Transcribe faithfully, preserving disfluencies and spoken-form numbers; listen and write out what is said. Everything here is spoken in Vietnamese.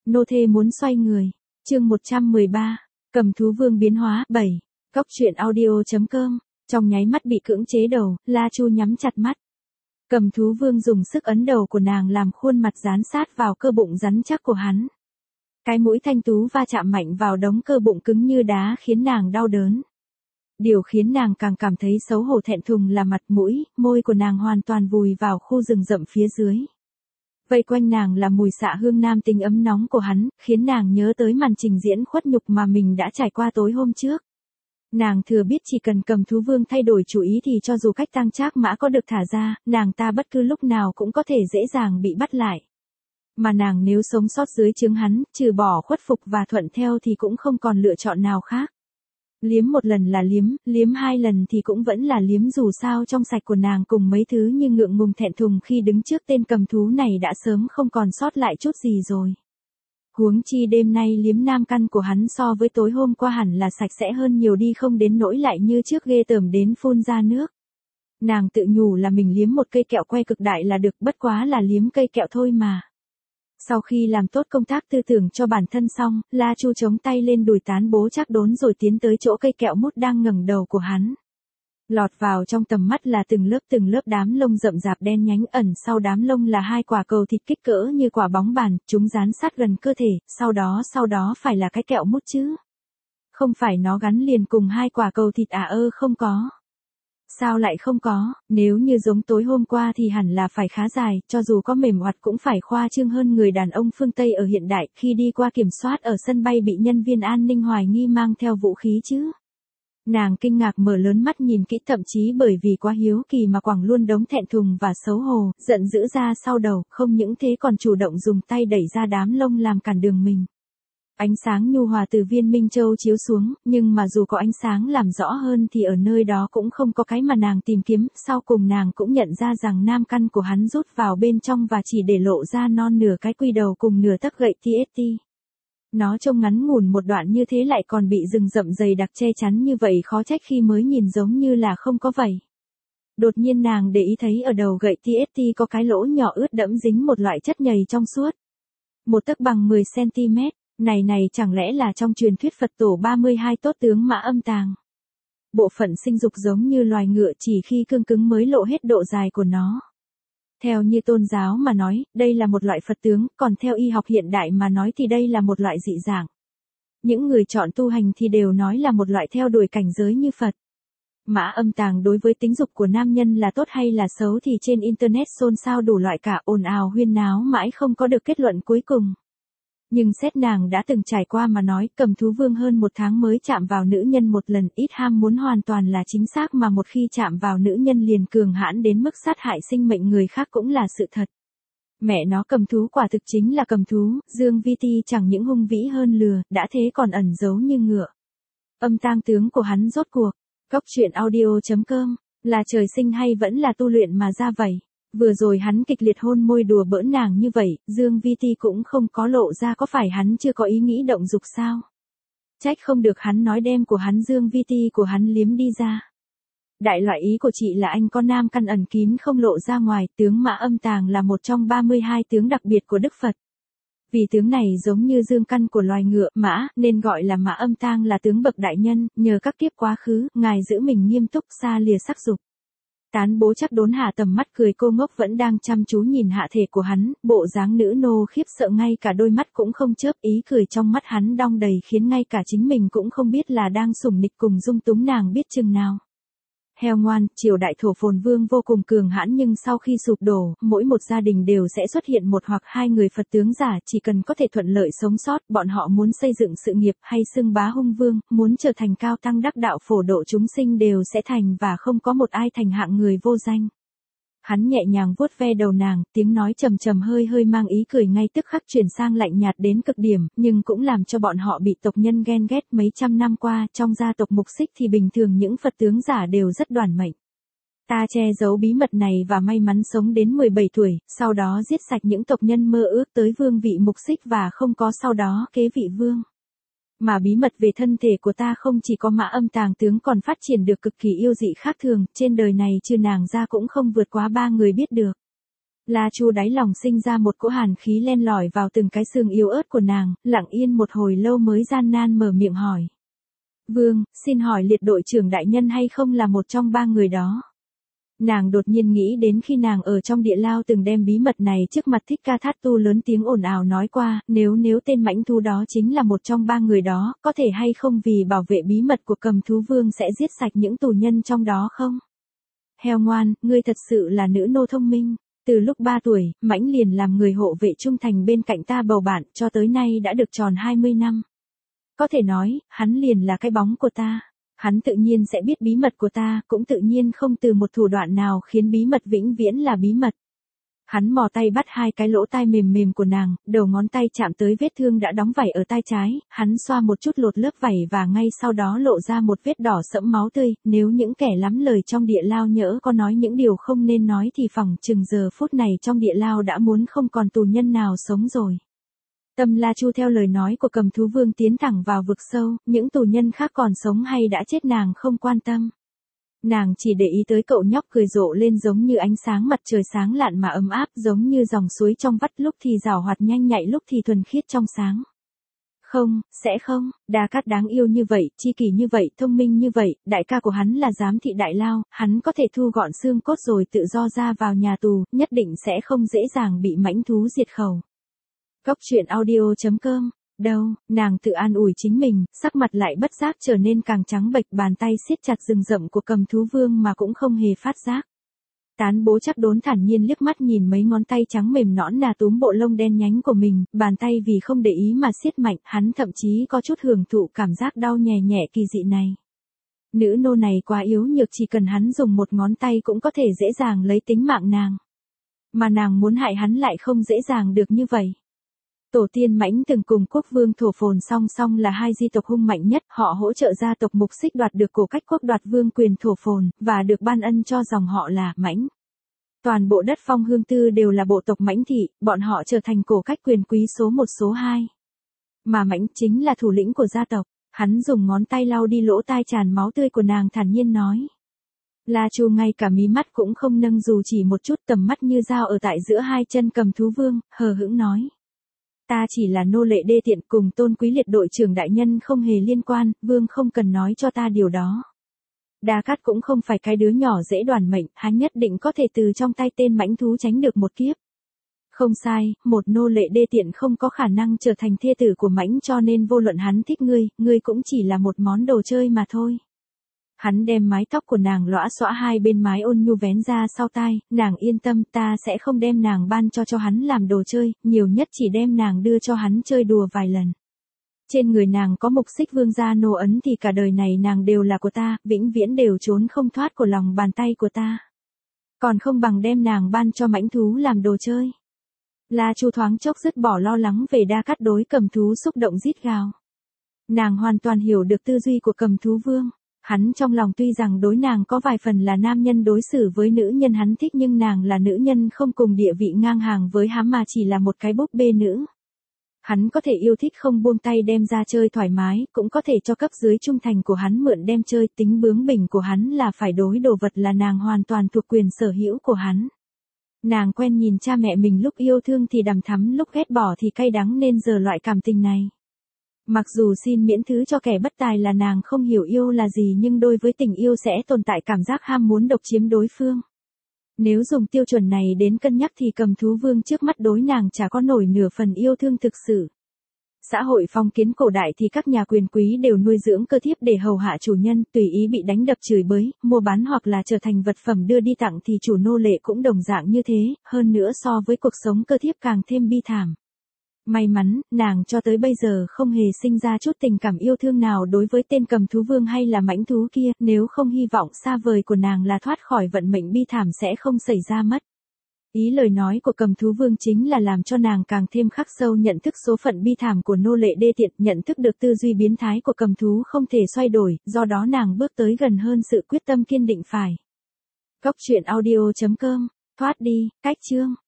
nô thê muốn xoay người. Chương một trăm mười ba, Cầm thú vương biến hóa. bảy. Góc truyện audio.com. Trong nháy mắt bị cưỡng chế đầu, La Chu nhắm chặt mắt. Cầm thú vương dùng sức ấn đầu của nàng làm khuôn mặt dán sát vào cơ bụng rắn chắc của hắn. Cái mũi thanh tú va chạm mạnh vào đống cơ bụng cứng như đá khiến nàng đau đớn. Điều khiến nàng càng cảm thấy xấu hổ thẹn thùng là mặt mũi, môi của nàng hoàn toàn vùi vào khu rừng rậm phía dưới. Vây quanh nàng là mùi xạ hương nam tính ấm nóng của hắn, khiến nàng nhớ tới màn trình diễn khuất nhục mà mình đã trải qua tối hôm trước. Nàng thừa biết chỉ cần cầm thú vương thay đổi chủ ý thì cho dù cách tang trác mã có được thả ra, nàng ta bất cứ lúc nào cũng có thể dễ dàng bị bắt lại. Mà nàng nếu sống sót dưới trướng hắn, trừ bỏ khuất phục và thuận theo thì cũng không còn lựa chọn nào khác. Liếm một lần là liếm, liếm hai lần thì cũng vẫn là liếm, dù sao trong sạch của nàng cùng mấy thứ như ngượng ngùng thẹn thùng khi đứng trước tên cầm thú này đã sớm không còn sót lại chút gì rồi. Huống chi đêm nay liếm nam căn của hắn so với tối hôm qua hẳn là sạch sẽ hơn nhiều đi, không đến nỗi lại như trước ghê tởm đến phun ra nước. Nàng tự nhủ là mình liếm một cây kẹo que cực đại là được, bất quá là liếm cây kẹo thôi mà. Sau khi làm tốt công tác tư tưởng cho bản thân xong, La Chu chống tay lên đùi tán bố chắc đốn rồi tiến tới chỗ cây kẹo mút đang ngẩng đầu của hắn. Lọt vào trong tầm mắt là từng lớp từng lớp đám lông rậm rạp đen nhánh, ẩn sau đám lông là hai quả cầu thịt kích cỡ như quả bóng bàn, chúng dán sát gần cơ thể, sau đó sau đó phải là cái kẹo mút chứ. Không phải nó gắn liền cùng hai quả cầu thịt à? Ơ không có. Sao lại không có, nếu như giống tối hôm qua thì hẳn là phải khá dài, cho dù có mềm oặt cũng phải khoa trương hơn người đàn ông phương Tây ở hiện đại, khi đi qua kiểm soát ở sân bay bị nhân viên an ninh hoài nghi mang theo vũ khí chứ. Nàng kinh ngạc mở lớn mắt nhìn kỹ, thậm chí bởi vì quá hiếu kỳ mà quẳng luôn đống thẹn thùng và xấu hổ, giận dữ ra sau đầu, không những thế còn chủ động dùng tay đẩy ra đám lông làm cản đường mình. Ánh sáng nhu hòa từ viên minh châu chiếu xuống, nhưng mà dù có ánh sáng làm rõ hơn thì ở nơi đó cũng không có cái mà nàng tìm kiếm, sau cùng nàng cũng nhận ra rằng nam căn của hắn rút vào bên trong và chỉ để lộ ra non nửa cái quy đầu cùng nửa tấc gậy tê ét tê. Nó trông ngắn ngủn một đoạn như thế lại còn bị rừng rậm dày đặc che chắn như vậy, khó trách khi mới nhìn giống như là không có vậy. Đột nhiên nàng để ý thấy ở đầu gậy tê ét tê có cái lỗ nhỏ ướt đẫm dính một loại chất nhầy trong suốt. Một tấc bằng mười xăng ti mét. Này này chẳng lẽ là trong truyền thuyết Phật tổ ba mươi hai tốt tướng Mã Âm Tàng. Bộ phận sinh dục giống như loài ngựa, chỉ khi cương cứng mới lộ hết độ dài của nó. Theo như tôn giáo mà nói, đây là một loại Phật tướng, còn theo y học hiện đại mà nói thì đây là một loại dị dạng. Những người chọn tu hành thì đều nói là một loại theo đuổi cảnh giới như Phật. Mã Âm Tàng đối với tính dục của nam nhân là tốt hay là xấu thì trên internet xôn xao đủ loại cả, ồn ào huyên náo mãi không có được kết luận cuối cùng. Nhưng xét nàng đã từng trải qua mà nói, cầm thú vương hơn một tháng mới chạm vào nữ nhân một lần, ít ham muốn hoàn toàn là chính xác, mà một khi chạm vào nữ nhân liền cường hãn đến mức sát hại sinh mệnh người khác cũng là sự thật. Mẹ nó, cầm thú quả thực chính là cầm thú, Dương Vi Ti chẳng những hung vĩ hơn lừa, đã thế còn ẩn giấu như ngựa. Âm tang tướng của hắn rốt cuộc, góc truyện audio.com, là trời sinh hay vẫn là tu luyện mà ra vậy? Vừa rồi hắn kịch liệt hôn môi đùa bỡn nàng như vậy, Dương Vi Ti cũng không có lộ ra, có phải hắn chưa có ý nghĩ động dục sao? Trách không được hắn nói đem của hắn Dương Vi Ti của hắn liếm đi ra. Đại loại ý của chị là anh có nam căn ẩn kín không lộ ra ngoài, tướng Mã Âm Tàng là một trong ba mươi hai tướng đặc biệt của Đức Phật. Vì tướng này giống như dương căn của loài ngựa, mã, nên gọi là Mã Âm Tang là tướng bậc đại nhân, nhờ các kiếp quá khứ, ngài giữ mình nghiêm túc xa lìa sắc dục. Tán bố chắc đốn hạ tầm mắt cười, cô ngốc vẫn đang chăm chú nhìn hạ thể của hắn, bộ dáng nữ nô khiếp sợ ngay cả đôi mắt cũng không chớp, ý cười trong mắt hắn đong đầy khiến ngay cả chính mình cũng không biết là đang sủng nịch cùng dung túng nàng biết chừng nào. Heo ngoan, triều đại thổ phồn vương vô cùng cường hãn, nhưng sau khi sụp đổ, mỗi một gia đình đều sẽ xuất hiện một hoặc hai người Phật tướng giả, chỉ cần có thể thuận lợi sống sót, bọn họ muốn xây dựng sự nghiệp hay xưng bá hung vương, muốn trở thành cao tăng đắc đạo phổ độ chúng sinh đều sẽ thành, và không có một ai thành hạng người vô danh. Hắn nhẹ nhàng vuốt ve đầu nàng, tiếng nói trầm trầm hơi hơi mang ý cười ngay tức khắc chuyển sang lạnh nhạt đến cực điểm, nhưng cũng làm cho bọn họ bị tộc nhân ghen ghét. Mấy trăm năm qua, trong gia tộc Mục Xích thì bình thường những Phật tướng giả đều rất đoản mệnh. Ta che giấu bí mật này và may mắn sống đến mười bảy tuổi, sau đó giết sạch những tộc nhân mơ ước tới vương vị Mục Xích và không có sau đó kế vị vương. Mà bí mật về thân thể của ta không chỉ có Mã Âm Tàng tướng còn phát triển được cực kỳ yêu dị khác thường, trên đời này trừ nàng ra cũng không vượt quá ba người biết được. La Chu đáy lòng sinh ra một cỗ hàn khí len lỏi vào từng cái xương yếu ớt của nàng, lặng yên một hồi lâu mới gian nan mở miệng hỏi. Vương, xin hỏi liệt đội trưởng đại nhân hay không là một trong ba người đó? Nàng đột nhiên nghĩ đến khi nàng ở trong địa lao từng đem bí mật này trước mặt Thích Ca Thát Tu lớn tiếng ồn ào nói qua, nếu nếu tên mãnh thú đó chính là một trong ba người đó, có thể hay không vì bảo vệ bí mật của Cầm Thú Vương sẽ giết sạch những tù nhân trong đó không? Heo ngoan, ngươi thật sự là nữ nô thông minh. Từ lúc ba tuổi, Mãnh liền làm người hộ vệ trung thành bên cạnh ta bầu bạn, cho tới nay đã được tròn hai mươi năm. Có thể nói, hắn liền là cái bóng của ta. Hắn tự nhiên sẽ biết bí mật của ta, cũng tự nhiên không từ một thủ đoạn nào khiến bí mật vĩnh viễn là bí mật. Hắn mò tay bắt hai cái lỗ tai mềm mềm của nàng, đầu ngón tay chạm tới vết thương đã đóng vảy ở tai trái, hắn xoa một chút lột lớp vảy và ngay sau đó lộ ra một vết đỏ sẫm máu tươi, nếu những kẻ lắm lời trong địa lao nhỡ có nói những điều không nên nói thì phỏng chừng giờ phút này trong địa lao đã muốn không còn tù nhân nào sống rồi. Tâm La Chu theo lời nói của Cầm Thú Vương tiến thẳng vào vực sâu, những tù nhân khác còn sống hay đã chết nàng không quan tâm. Nàng chỉ để ý tới cậu nhóc cười rộ lên giống như ánh sáng mặt trời sáng lạn mà ấm áp, giống như dòng suối trong vắt lúc thì rào hoạt nhanh nhạy lúc thì thuần khiết trong sáng. Không, sẽ không, Đa Cát đáng yêu như vậy, chi kỷ như vậy, thông minh như vậy, đại ca của hắn là giám thị đại lao, hắn có thể thu gọn xương cốt rồi tự do ra vào nhà tù, nhất định sẽ không dễ dàng bị mãnh thú diệt khẩu. Góc truyện audio chấm com. Đâu, nàng tự an ủi chính mình, sắc mặt lại bất giác trở nên càng trắng bệch, bàn tay siết chặt rừng rậm của Cầm Thú Vương mà cũng không hề phát giác. Tán Bố Chắc Đốn thản nhiên liếc mắt nhìn mấy ngón tay trắng mềm nõn nà túm bộ lông đen nhánh của mình, bàn tay vì không để ý mà siết mạnh, hắn thậm chí có chút hưởng thụ cảm giác đau nhè nhẹ kỳ dị này. Nữ nô này quá yếu nhược, chỉ cần hắn dùng một ngón tay cũng có thể dễ dàng lấy tính mạng nàng. Mà nàng muốn hại hắn lại không dễ dàng được như vậy. Tổ tiên Mãnh từng cùng quốc vương Thổ Phồn song song là hai di tộc hung mạnh nhất, họ hỗ trợ gia tộc Mục Xích đoạt được cổ cách quốc đoạt vương quyền Thổ Phồn, và được ban ân cho dòng họ là Mãnh. Toàn bộ đất Phong Hương Tư đều là bộ tộc Mãnh thị, bọn họ trở thành cổ cách quyền quý số một số hai. Mà Mãnh chính là thủ lĩnh của gia tộc, hắn dùng ngón tay lau đi lỗ tai tràn máu tươi của nàng thản nhiên nói. La Chu ngay cả mí mắt cũng không nâng dù chỉ một chút, tầm mắt như dao ở tại giữa hai chân Cầm Thú Vương, hờ hững nói. Ta chỉ là nô lệ đê tiện, cùng tôn quý liệt đội trưởng đại nhân không hề liên quan, vương không cần nói cho ta điều đó. Đa Cát cũng không phải cái đứa nhỏ dễ đoản mệnh, hắn nhất định có thể từ trong tay tên mãnh thú tránh được một kiếp. Không sai, một nô lệ đê tiện không có khả năng trở thành thê tử của Mãnh, cho nên vô luận hắn thích ngươi, ngươi cũng chỉ là một món đồ chơi mà thôi. Hắn đem mái tóc của nàng lõa xõa hai bên mái ôn nhu vén ra sau tai, nàng yên tâm, ta sẽ không đem nàng ban cho cho hắn làm đồ chơi, nhiều nhất chỉ đem nàng đưa cho hắn chơi đùa vài lần. Trên người nàng có Mục Xích Vương gia nô ấn thì cả đời này nàng đều là của ta, vĩnh viễn đều trốn không thoát của lòng bàn tay của ta. Còn không bằng đem nàng ban cho mãnh thú làm đồ chơi. La Chu thoáng chốc dứt bỏ lo lắng về Đa Cát đối Cầm Thú xúc động rít gào. Nàng hoàn toàn hiểu được tư duy của Cầm Thú Vương. Hắn trong lòng tuy rằng đối nàng có vài phần là nam nhân đối xử với nữ nhân hắn thích, nhưng nàng là nữ nhân không cùng địa vị ngang hàng với hắn mà chỉ là một cái búp bê nữ. Hắn có thể yêu thích không buông tay đem ra chơi thoải mái, cũng có thể cho cấp dưới trung thành của hắn mượn đem chơi, tính bướng bỉnh của hắn là phải đối đồ vật là nàng hoàn toàn thuộc quyền sở hữu của hắn. Nàng quen nhìn cha mẹ mình lúc yêu thương thì đằm thắm, lúc ghét bỏ thì cay đắng, nên giờ loại cảm tình này. Mặc dù xin miễn thứ cho kẻ bất tài là nàng không hiểu yêu là gì, nhưng đối với tình yêu sẽ tồn tại cảm giác ham muốn độc chiếm đối phương. Nếu dùng tiêu chuẩn này đến cân nhắc thì Cầm Thú Vương trước mắt đối nàng chả có nổi nửa phần yêu thương thực sự. Xã hội phong kiến cổ đại thì các nhà quyền quý đều nuôi dưỡng cơ thiếp để hầu hạ chủ nhân, tùy ý bị đánh đập chửi bới, mua bán hoặc là trở thành vật phẩm đưa đi tặng thì chủ nô lệ cũng đồng dạng như thế, hơn nữa so với cuộc sống cơ thiếp càng thêm bi thảm. May mắn, nàng cho tới bây giờ không hề sinh ra chút tình cảm yêu thương nào đối với tên Cầm Thú Vương hay là mãnh thú kia, nếu không hy vọng xa vời của nàng là thoát khỏi vận mệnh bi thảm sẽ không xảy ra mất. Ý lời nói của Cầm Thú Vương chính là làm cho nàng càng thêm khắc sâu nhận thức số phận bi thảm của nô lệ đê tiện, nhận thức được tư duy biến thái của cầm thú không thể xoay đổi, do đó nàng bước tới gần hơn sự quyết tâm kiên định phải. Góc truyện audio chấm com, thoát đi, cách chương.